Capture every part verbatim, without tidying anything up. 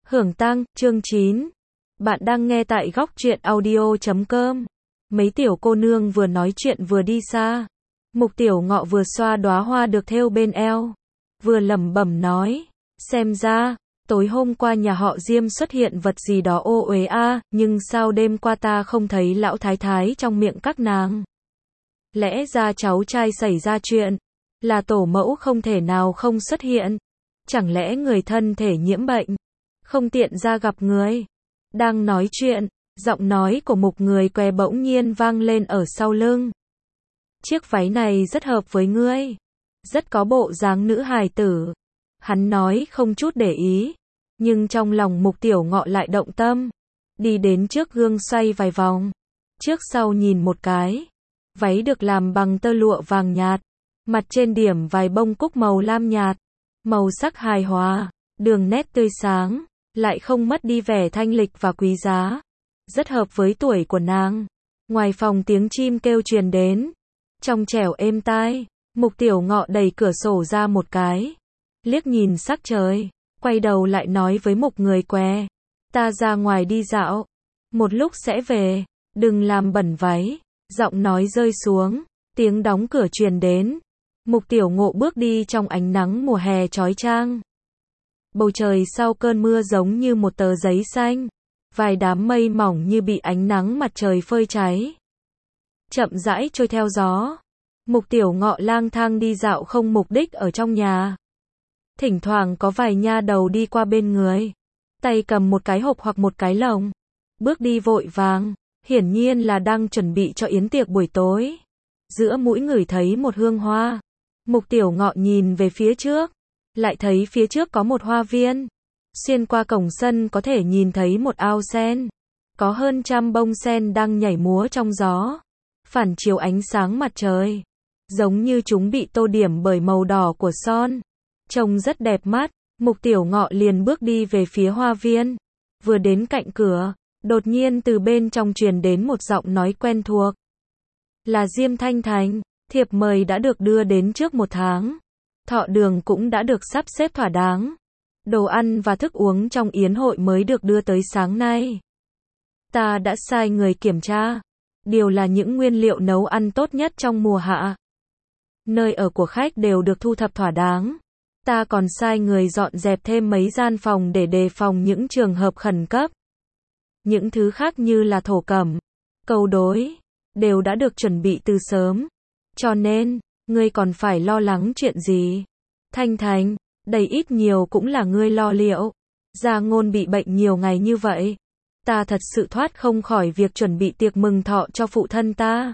Hưởng Tăng, chương chín. Bạn đang nghe tại góc truyện audio chấm com. Mấy tiểu cô nương vừa nói chuyện vừa đi xa. Mục Tiểu Ngọ vừa xoa đóa hoa được thêu bên eo, vừa lẩm bẩm nói, xem ra, tối hôm qua nhà họ Diêm xuất hiện vật gì đó ô uế a, nhưng sao đêm qua ta không thấy lão thái thái trong miệng các nàng? Lẽ ra cháu trai xảy ra chuyện, là tổ mẫu không thể nào không xuất hiện. Chẳng lẽ người thân thể nhiễm bệnh, không tiện ra gặp người? Đang nói chuyện, giọng nói của một người què bỗng nhiên vang lên ở sau lưng. Chiếc váy này rất hợp với ngươi, rất có bộ dáng nữ hài tử. Hắn nói không chút để ý, nhưng trong lòng Mục Tiểu Ngọ lại động tâm. Đi đến trước gương xoay vài vòng, trước sau nhìn một cái. Váy được làm bằng tơ lụa vàng nhạt, mặt trên điểm vài bông cúc màu lam nhạt, màu sắc hài hòa, đường nét tươi sáng, lại không mất đi vẻ thanh lịch và quý giá, rất hợp với tuổi của nàng. Ngoài phòng tiếng chim kêu truyền đến, trong trẻo êm tai. Mục Tiểu Ngọ đẩy cửa sổ ra một cái, liếc nhìn sắc trời, quay đầu lại nói với một người què, ta ra ngoài đi dạo, một lúc sẽ về, đừng làm bẩn váy. Giọng nói rơi xuống, tiếng đóng cửa truyền đến. Mục Tiểu Ngọ bước đi trong ánh nắng mùa hè chói chang. Bầu trời sau cơn mưa giống như một tờ giấy xanh, vài đám mây mỏng như bị ánh nắng mặt trời phơi cháy, chậm rãi trôi theo gió. Mục Tiểu Ngọ lang thang đi dạo không mục đích ở trong nhà. Thỉnh thoảng có vài nha đầu đi qua bên người, tay cầm một cái hộp hoặc một cái lồng, bước đi vội vàng, hiển nhiên là đang chuẩn bị cho yến tiệc buổi tối. Giữa mũi ngửi thấy một hương hoa, Mục Tiểu Ngọ nhìn về phía trước, lại thấy phía trước có một hoa viên. Xuyên qua cổng sân có thể nhìn thấy một ao sen, có hơn trăm bông sen đang nhảy múa trong gió, phản chiếu ánh sáng mặt trời, giống như chúng bị tô điểm bởi màu đỏ của son, trông rất đẹp mắt. Mục Tiểu Ngọ liền bước đi về phía hoa viên, vừa đến cạnh cửa, đột nhiên từ bên trong truyền đến một giọng nói quen thuộc. Là Diêm Thanh Thành, thiệp mời đã được đưa đến trước một tháng, thọ đường cũng đã được sắp xếp thỏa đáng, đồ ăn và thức uống trong yến hội mới được đưa tới sáng nay. Ta đã sai người kiểm tra, đều là những nguyên liệu nấu ăn tốt nhất trong mùa hạ. Nơi ở của khách đều được thu thập thỏa đáng. Ta còn sai người dọn dẹp thêm mấy gian phòng để đề phòng những trường hợp khẩn cấp. Những thứ khác như là thổ cẩm, câu đối, đều đã được chuẩn bị từ sớm. Cho nên, ngươi còn phải lo lắng chuyện gì? Thanh Thành, đầy ít nhiều cũng là ngươi lo liệu. Gia Ngôn bị bệnh nhiều ngày như vậy, ta thật sự thoát không khỏi việc chuẩn bị tiệc mừng thọ cho phụ thân ta.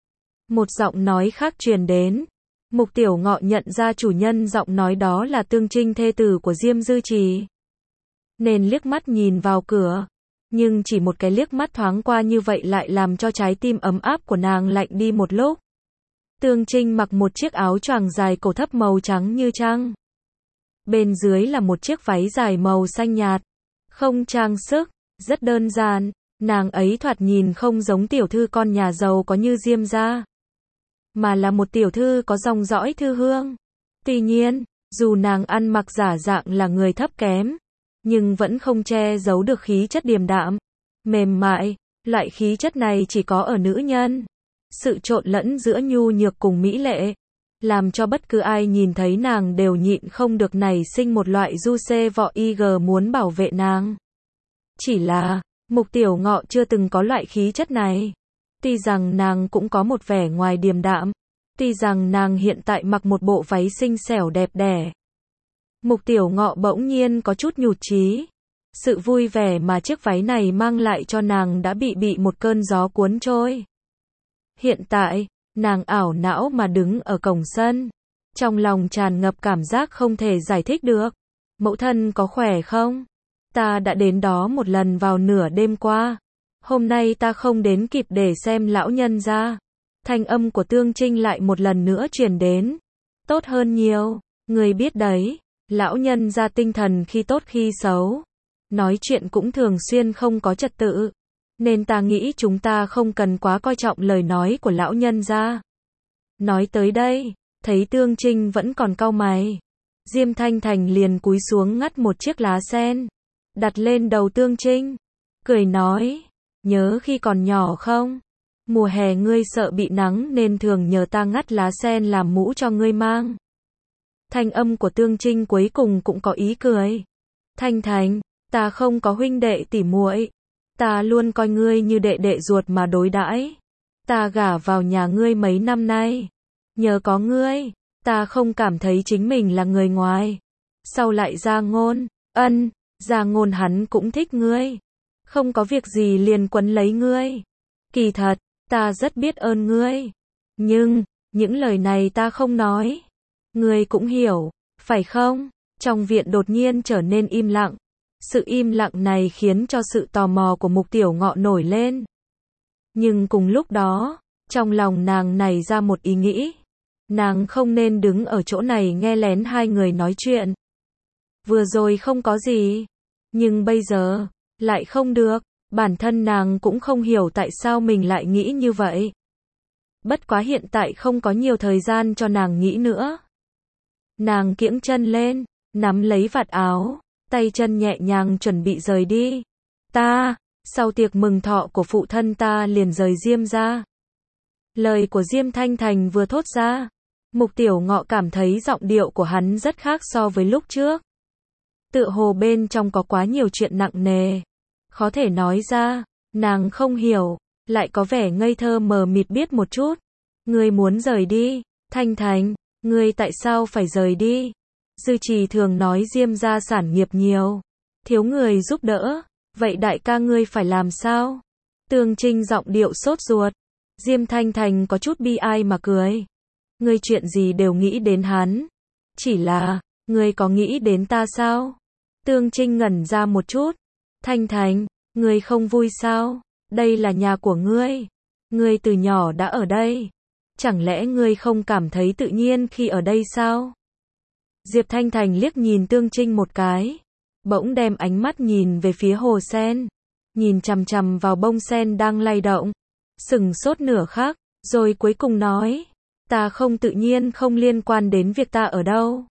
Một giọng nói khác truyền đến. Mục Tiểu Ngọ nhận ra chủ nhân giọng nói đó là Tương Trinh, thê tử của Diêm Dư Trì, nên liếc mắt nhìn vào cửa. Nhưng chỉ một cái liếc mắt thoáng qua như vậy lại làm cho trái tim ấm áp của nàng lạnh đi một lúc. Tương Trinh mặc một chiếc áo choàng dài cổ thấp màu trắng như trăng, bên dưới là một chiếc váy dài màu xanh nhạt, không trang sức, rất đơn giản. Nàng ấy thoạt nhìn không giống tiểu thư con nhà giàu có như Diêm gia, mà là một tiểu thư có dòng dõi thư hương. Tuy nhiên, dù nàng ăn mặc giả dạng là người thấp kém, nhưng vẫn không che giấu được khí chất điềm đạm, mềm mại. Loại khí chất này chỉ có ở nữ nhân. Sự trộn lẫn giữa nhu nhược cùng mỹ lệ, làm cho bất cứ ai nhìn thấy nàng đều nhịn không được nảy sinh một loại du xê vọ ig muốn bảo vệ nàng. Chỉ là, Mục Tiểu Ngọ chưa từng có loại khí chất này. Tuy rằng nàng cũng có một vẻ ngoài điềm đạm, tuy rằng nàng hiện tại mặc một bộ váy xinh xẻo đẹp đẽ, Mục Tiểu Ngọ bỗng nhiên có chút nhụt chí. Sự vui vẻ mà chiếc váy này mang lại cho nàng đã bị bị một cơn gió cuốn trôi. Hiện tại, nàng ảo não mà đứng ở cổng sân, trong lòng tràn ngập cảm giác không thể giải thích được. Mẫu thân có khỏe không? Ta đã đến đó một lần vào nửa đêm qua. Hôm nay ta không đến kịp để xem lão nhân gia. Thanh âm của Tương Trinh lại một lần nữa truyền đến. Tốt hơn nhiều, người biết đấy, lão nhân gia tinh thần khi tốt khi xấu. Nói chuyện cũng thường xuyên không có trật tự. Nên ta nghĩ chúng ta không cần quá coi trọng lời nói của lão nhân gia. Nói tới đây, thấy Tương Trinh vẫn còn cau mày. Diêm Thanh Thành liền cúi xuống ngắt một chiếc lá sen. đặt lên đầu Tương Trinh, cười nói, nhớ khi còn nhỏ không? Mùa hè ngươi sợ bị nắng nên thường nhờ ta ngắt lá sen làm mũ cho ngươi mang. Thanh âm của Tương Trinh cuối cùng cũng có ý cười. Thanh Thành, ta không có huynh đệ tỉ muội, ta luôn coi ngươi như đệ đệ ruột mà đối đãi. Ta gả vào nhà ngươi mấy năm nay, nhờ có ngươi, ta không cảm thấy chính mình là người ngoài. Sau lại Gia Ngôn, ân, Gia Ngôn hắn cũng thích ngươi, không có việc gì liền quấn lấy ngươi. Kỳ thật, ta rất biết ơn ngươi, nhưng, những lời này ta không nói. Ngươi cũng hiểu, phải không? Trong viện đột nhiên trở nên im lặng. Sự im lặng này khiến cho sự tò mò của Mục Tiểu Ngọ nổi lên. Nhưng cùng lúc đó, trong lòng nàng nảy ra một ý nghĩ. Nàng không nên đứng ở chỗ này nghe lén hai người nói chuyện. Vừa rồi không có gì, nhưng bây giờ, lại không được. Bản thân nàng cũng không hiểu tại sao mình lại nghĩ như vậy. Bất quá hiện tại không có nhiều thời gian cho nàng nghĩ nữa. Nàng kiễng chân lên, nắm lấy vạt áo, tay chân nhẹ nhàng chuẩn bị rời đi. Ta, sau tiệc mừng thọ của phụ thân ta liền rời Diêm ra. Lời của Diêm Thanh Thành vừa thốt ra, Mục Tiểu Ngọ cảm thấy giọng điệu của hắn rất khác so với lúc trước. Tựa hồ bên trong có quá nhiều chuyện nặng nề, khó thể nói ra, nàng không hiểu, lại có vẻ ngây thơ mờ mịt biết một chút. Ngươi muốn rời đi, Thanh Thành, ngươi tại sao phải rời đi? Dư Trì thường nói Diêm gia sản nghiệp nhiều, thiếu người giúp đỡ, vậy đại ca ngươi phải làm sao? Tương Trinh giọng điệu sốt ruột. Diêm Thanh Thành có chút bi ai mà cười. Ngươi chuyện gì đều nghĩ đến hắn. Chỉ là, ngươi có nghĩ đến ta sao? Tương Trinh ngẩn ra một chút. Thanh Thành, ngươi không vui sao? Đây là nhà của ngươi. Ngươi từ nhỏ đã ở đây. Chẳng lẽ ngươi không cảm thấy tự nhiên khi ở đây sao? Diệp Thanh Thành liếc nhìn Tương Trinh một cái, bỗng đem ánh mắt nhìn về phía hồ sen, nhìn chằm chằm vào bông sen đang lay động, sững sốt nửa khắc, rồi cuối cùng nói, ta không tự nhiên không liên quan đến việc ta ở đâu,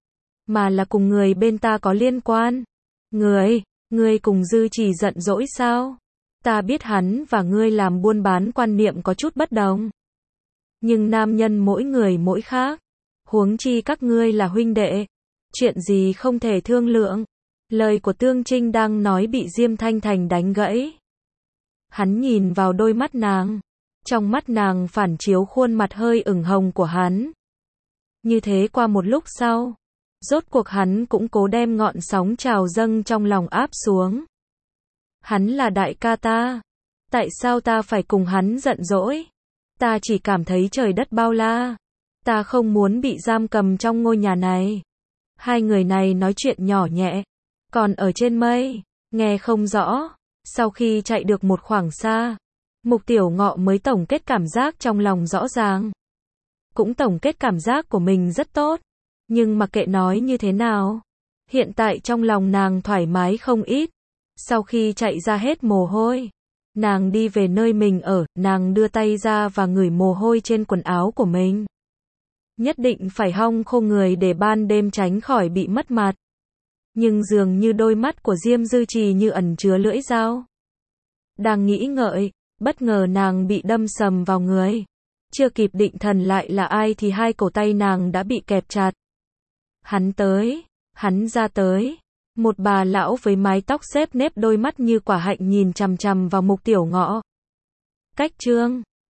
mà là cùng người bên ta có liên quan. Người, ngươi cùng Dư Trì giận dỗi sao? Ta biết hắn và ngươi làm buôn bán quan niệm có chút bất đồng, nhưng nam nhân mỗi người mỗi khác. Huống chi các ngươi là huynh đệ, chuyện gì không thể thương lượng. Lời của Tương Trinh đang nói bị Diêm Thanh Thành đánh gãy. Hắn nhìn vào đôi mắt nàng, trong mắt nàng phản chiếu khuôn mặt hơi ửng hồng của hắn. Như thế qua một lúc sau, rốt cuộc hắn cũng cố đem ngọn sóng trào dâng trong lòng áp xuống. Hắn là đại ca ta, tại sao ta phải cùng hắn giận dỗi? Ta chỉ cảm thấy trời đất bao la. Ta không muốn bị giam cầm trong ngôi nhà này. Hai người này nói chuyện nhỏ nhẹ, còn ở trên mây, nghe không rõ. Sau khi chạy được một khoảng xa, Mục Tiểu Ngọ mới tổng kết cảm giác trong lòng rõ ràng. Cũng tổng kết cảm giác của mình rất tốt. Nhưng mặc kệ nói như thế nào, hiện tại trong lòng nàng thoải mái không ít. Sau khi chạy ra hết mồ hôi, nàng đi về nơi mình ở, nàng đưa tay ra và ngửi mồ hôi trên quần áo của mình. Nhất định phải hong khô người để ban đêm tránh khỏi bị mất mặt. Nhưng dường như đôi mắt của Diêm Dư Trì như ẩn chứa lưỡi dao. Đang nghĩ ngợi, bất ngờ nàng bị đâm sầm vào người. Chưa kịp định thần lại là ai thì hai cổ tay nàng đã bị kẹp chặt. Hắn tới, hắn ra tới. Một bà lão với mái tóc xếp nếp đôi mắt như quả hạnh nhìn chằm chằm vào Mục Tiểu Ngọ. Cách chương